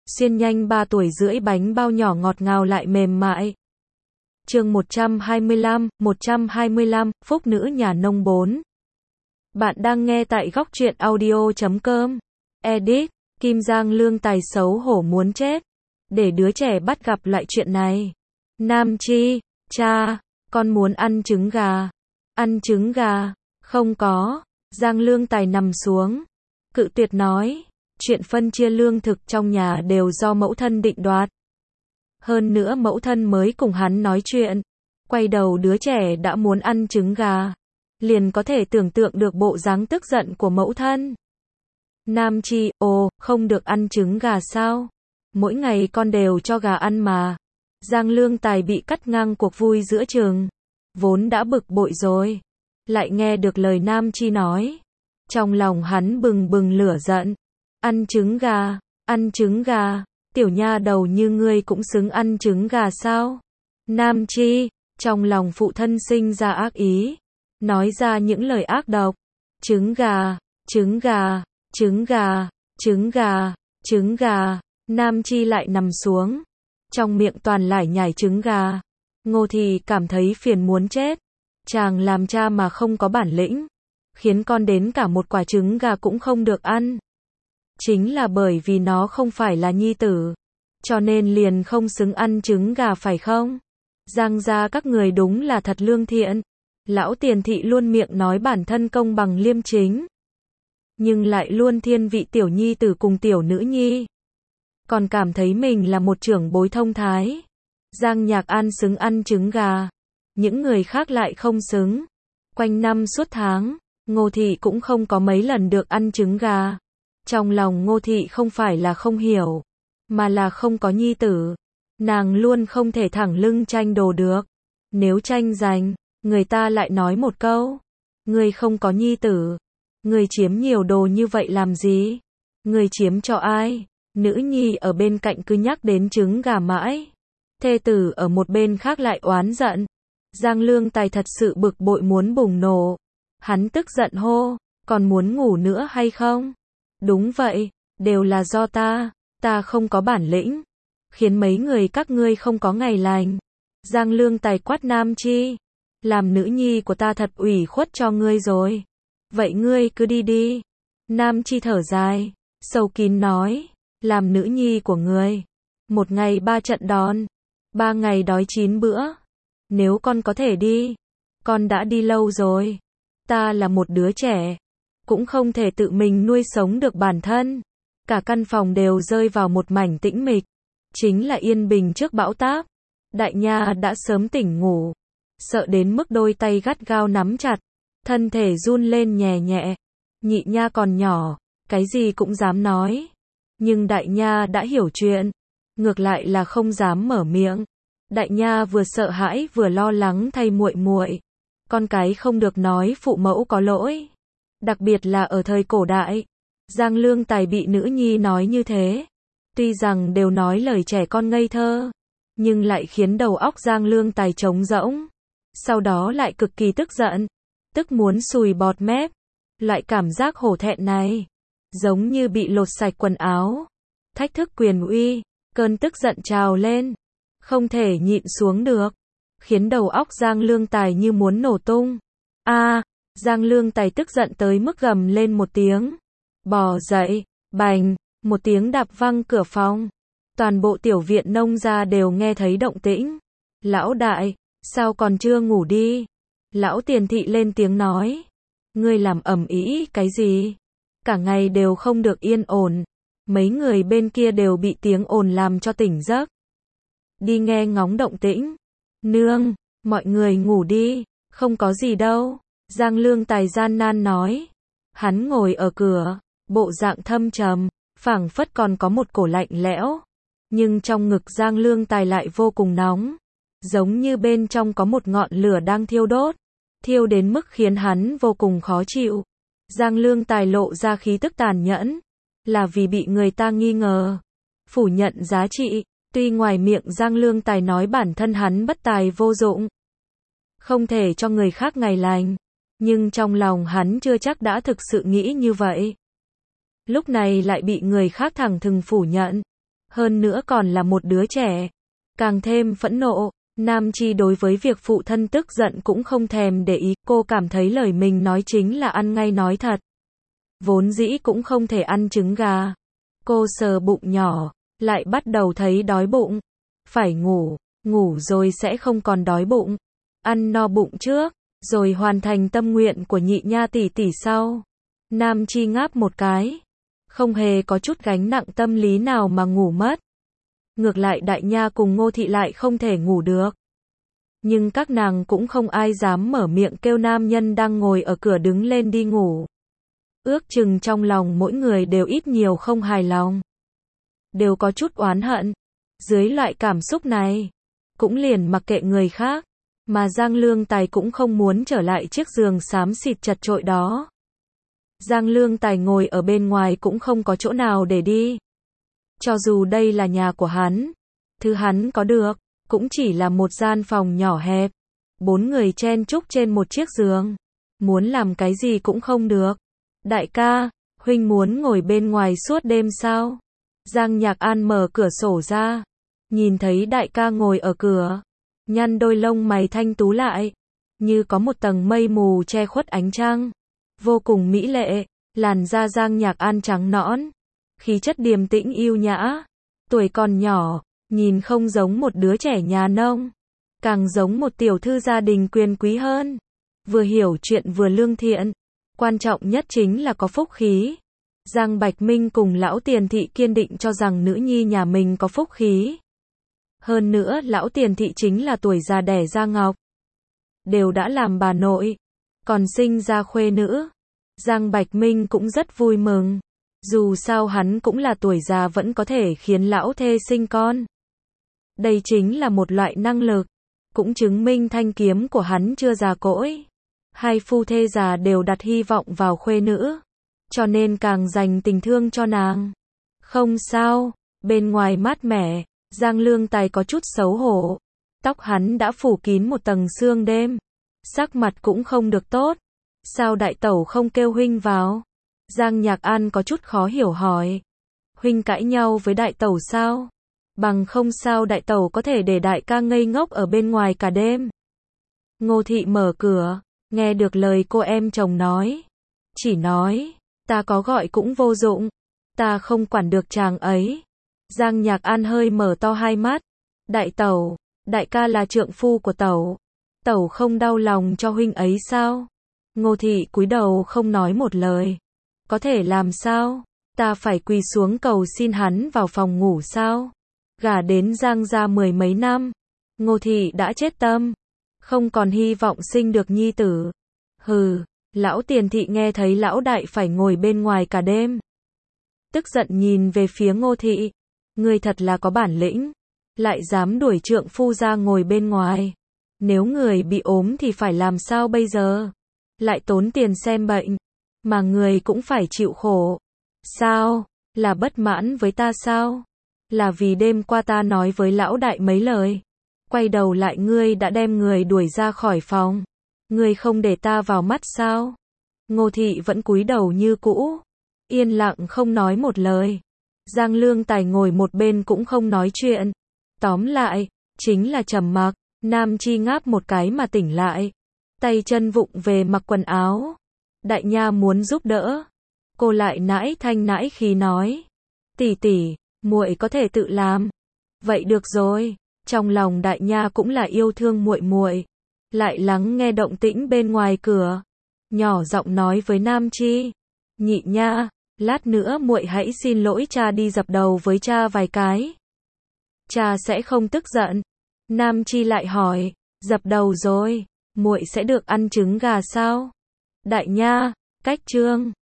xiên nhanh 3 tuổi rưỡi bánh bao nhỏ ngọt ngào lại mềm mại. Chương 125, Phúc nữ nhà nông 4. Bạn đang nghe tại góc truyện audio.com. Edit, Kim Giang Lương Tài xấu hổ muốn chết. Để đứa trẻ bắt gặp lại chuyện này. Nam Chi, cha, con muốn ăn trứng gà. Ăn trứng gà, không có. Giang Lương Tài nằm xuống. Cự tuyệt nói, chuyện phân chia lương thực trong nhà đều do mẫu thân định đoạt. Hơn nữa mẫu thân mới cùng hắn nói chuyện. Quay đầu đứa trẻ đã muốn ăn trứng gà. Liền có thể tưởng tượng được bộ dáng tức giận của mẫu thân. Nam Chi, ồ, không được ăn trứng gà sao? Mỗi ngày con đều cho gà ăn mà. Giang Lương Tài bị cắt ngang cuộc vui giữa trường. Vốn đã bực bội rồi. Lại nghe được lời Nam Chi nói. Trong lòng hắn bừng bừng lửa giận. Ăn trứng gà, tiểu nha đầu như ngươi cũng xứng ăn trứng gà sao? Nam Chi, trong lòng phụ thân sinh ra ác ý. Nói ra những lời ác độc. Trứng gà, trứng gà, trứng gà, trứng gà, trứng gà. Nam Chi lại nằm xuống. Trong miệng toàn lải nhải trứng gà. Ngô Thì cảm thấy phiền muốn chết. Chàng làm cha mà không có bản lĩnh. Khiến con đến cả một quả trứng gà cũng không được ăn. Chính là bởi vì nó không phải là nhi tử. Cho nên liền không xứng ăn trứng gà phải không? Giang gia các người đúng là thật lương thiện. Lão Tiền Thị luôn miệng nói bản thân công bằng liêm chính. Nhưng lại luôn thiên vị tiểu nhi tử cùng tiểu nữ nhi. Còn cảm thấy mình là một trưởng bối thông thái. Giang Nhạc An xứng ăn trứng gà. Những người khác lại không xứng. Quanh năm suốt tháng, Ngô Thị cũng không có mấy lần được ăn trứng gà. Trong lòng Ngô Thị không phải là không hiểu, mà là không có nhi tử. Nàng luôn không thể thẳng lưng tranh đồ được. Nếu tranh giành, người ta lại nói một câu. Ngươi không có nhi tử. Ngươi chiếm nhiều đồ như vậy làm gì? Ngươi chiếm cho ai? Nữ nhi ở bên cạnh cứ nhắc đến trứng gà mãi. Thê tử ở một bên khác lại oán giận. Giang Lương Tài thật sự bực bội muốn bùng nổ. Hắn tức giận hô, còn muốn ngủ nữa hay không? Đúng vậy, đều là do ta không có bản lĩnh. Khiến mấy người các ngươi không có ngày lành. Giang Lương Tài quát Nam Chi. Làm nữ nhi của ta thật ủy khuất cho ngươi rồi. Vậy ngươi cứ đi đi. Nam Chi thở dài, sâu kín nói. Làm nữ nhi của ngươi. Một ngày 3 trận đòn. 3 ngày đói 9 bữa. Nếu con có thể đi. Con đã đi lâu rồi. Ta là một đứa trẻ. Cũng không thể tự mình nuôi sống được bản thân. Cả căn phòng đều rơi vào một mảnh tĩnh mịch. Chính là yên bình trước bão táp. Đại nha đã sớm tỉnh ngủ. Sợ đến mức đôi tay gắt gao nắm chặt. Thân thể run lên nhẹ nhẹ. Nhị nha còn nhỏ. Cái gì cũng dám nói. Nhưng đại nha đã hiểu chuyện. Ngược lại là không dám mở miệng. Đại nha vừa sợ hãi vừa lo lắng thay muội muội. Con cái không được nói phụ mẫu có lỗi. Đặc biệt là ở thời cổ đại. Giang Lương Tài bị nữ nhi nói như thế. Tuy rằng đều nói lời trẻ con ngây thơ. Nhưng lại khiến đầu óc Giang Lương Tài trống rỗng. Sau đó lại cực kỳ tức giận. Tức muốn sùi bọt mép. Loại cảm giác hổ thẹn này. Giống như bị lột sạch quần áo. Thách thức quyền uy. Cơn tức giận trào lên. Không thể nhịn xuống được. Khiến đầu óc Giang Lương Tài như muốn nổ tung. Giang Lương Tài tức giận tới mức gầm lên một tiếng. Bò dậy, bành, một tiếng đạp văng cửa phòng. Toàn bộ tiểu viện nông gia đều nghe thấy động tĩnh. Lão đại, sao còn chưa ngủ đi? Lão Tiền Thị lên tiếng nói. Ngươi làm ầm ĩ cái gì? Cả ngày đều không được yên ổn. Mấy người bên kia đều bị tiếng ồn làm cho tỉnh giấc. Đi nghe ngóng động tĩnh. Nương, mọi người ngủ đi, không có gì đâu. Giang Lương Tài gian nan nói. Hắn ngồi ở cửa, bộ dạng thâm trầm, phảng phất còn có một cổ lạnh lẽo. Nhưng trong ngực Giang Lương Tài lại vô cùng nóng. Giống như bên trong có một ngọn lửa đang thiêu đốt. Thiêu đến mức khiến hắn vô cùng khó chịu. Giang Lương Tài lộ ra khí tức tàn nhẫn. Là vì bị người ta nghi ngờ. Phủ nhận giá trị. Tuy ngoài miệng Giang Lương Tài nói bản thân hắn bất tài vô dụng. Không thể cho người khác ngày lành. Nhưng trong lòng hắn chưa chắc đã thực sự nghĩ như vậy. Lúc này lại bị người khác thẳng thừng phủ nhận. hơn nữa còn là một đứa trẻ. Càng thêm phẫn nộ, Nam Chi đối với việc phụ thân tức giận cũng không thèm để ý, cô cảm thấy lời mình nói chính là ăn ngay nói thật. Vốn dĩ cũng không thể ăn trứng gà. Cô sờ bụng nhỏ, lại bắt đầu thấy đói bụng. Phải ngủ, ngủ rồi sẽ không còn đói bụng. Ăn no bụng trước, rồi hoàn thành tâm nguyện của nhị nha tỷ tỷ sau. Nam Chi ngáp một cái, không hề có chút gánh nặng tâm lý nào mà ngủ mất. Ngược lại Đại Nha cùng Ngô Thị lại không thể ngủ được. Nhưng các nàng cũng không ai dám mở miệng kêu nam nhân đang ngồi ở cửa đứng lên đi ngủ. Ước chừng trong lòng mỗi người đều ít nhiều không hài lòng. Đều có chút oán hận. Dưới loại cảm xúc này, cũng liền mặc kệ người khác. Mà Giang Lương Tài cũng không muốn trở lại chiếc giường xám xịt chật chội đó. Giang Lương Tài ngồi ở bên ngoài cũng không có chỗ nào để đi. Cho dù đây là nhà của hắn, thứ hắn có được, cũng chỉ là một gian phòng nhỏ hẹp. 4 người chen chúc trên một chiếc giường. Muốn làm cái gì cũng không được. Đại ca, huynh muốn ngồi bên ngoài suốt đêm sao? Giang Nhạc An mở cửa sổ ra. Nhìn thấy đại ca ngồi ở cửa. Nhăn đôi lông mày thanh tú lại. Như có một tầng mây mù che khuất ánh trăng. Vô cùng mỹ lệ. Làn da Giang Nhạc An trắng nõn. Khí chất điềm tĩnh yêu nhã. Tuổi còn nhỏ, nhìn không giống một đứa trẻ nhà nông. Càng giống một tiểu thư gia đình quyền quý hơn. Vừa hiểu chuyện vừa lương thiện. Quan trọng nhất chính là có phúc khí. Giang Bạch Minh cùng lão Tiền Thị kiên định cho rằng nữ nhi nhà mình có phúc khí. Hơn nữa lão Tiền Thị chính là tuổi già đẻ ra ngọc. Đều đã làm bà nội. Còn sinh ra khuê nữ. Giang Bạch Minh cũng rất vui mừng. Dù sao hắn cũng là tuổi già vẫn có thể khiến lão thê sinh con. Đây chính là một loại năng lực. Cũng chứng minh thanh kiếm của hắn chưa già cỗi. Hai phu thê già đều đặt hy vọng vào khuê nữ. Cho nên càng dành tình thương cho nàng. Không sao, bên ngoài mát mẻ, Giang Lương Tài có chút xấu hổ. Tóc hắn đã phủ kín một tầng sương đêm. Sắc mặt cũng không được tốt. Sao đại tẩu không kêu huynh vào? Giang Nhạc An có chút khó hiểu hỏi. Huynh cãi nhau với đại tẩu sao? Bằng không sao đại tẩu có thể để đại ca ngây ngốc ở bên ngoài cả đêm. Ngô Thị mở cửa, nghe được lời cô em chồng nói. Chỉ nói, ta có gọi cũng vô dụng. Ta không quản được chàng ấy. Giang Nhạc An hơi mở to hai mắt. Đại tẩu, đại ca là trượng phu của tẩu. Tẩu không đau lòng cho huynh ấy sao? Ngô Thị cúi đầu không nói một lời. Có thể làm sao? Ta phải quỳ xuống cầu xin hắn vào phòng ngủ sao? Gả đến Giang gia 10 mấy năm. Ngô Thị đã chết tâm. Không còn hy vọng sinh được nhi tử. Hừ, lão Tiền Thị nghe thấy lão đại phải ngồi bên ngoài cả đêm. Tức giận nhìn về phía Ngô Thị. Ngươi thật là có bản lĩnh. Lại dám đuổi trượng phu ra ngồi bên ngoài. Nếu người bị ốm thì phải làm sao bây giờ? Lại tốn tiền xem bệnh. Mà người cũng phải chịu khổ. Sao? Là bất mãn với ta sao? Là vì đêm qua ta nói với lão đại mấy lời. Quay đầu lại ngươi đã đem người đuổi ra khỏi phòng. Ngươi không để ta vào mắt sao? Ngô Thị vẫn cúi đầu như cũ. Yên lặng không nói một lời. Giang Lương Tài ngồi một bên cũng không nói chuyện. Tóm lại, chính là trầm mặc. Nam Chi ngáp một cái mà tỉnh lại. Tay chân vụng về mặc quần áo. Đại Nha muốn giúp đỡ. Cô lại nãi thanh nãi khí nói. Tỷ tỷ, muội có thể tự làm. Vậy được rồi. Trong lòng Đại Nha cũng là yêu thương muội muội. Lại lắng nghe động tĩnh bên ngoài cửa. Nhỏ giọng nói với Nam Chi. Nhị Nha, lát nữa muội hãy xin lỗi cha đi dập đầu với cha vài cái. Cha sẽ không tức giận. Nam Chi lại hỏi. Dập đầu rồi, muội sẽ được ăn trứng gà sao? Đại Nha, cách trương.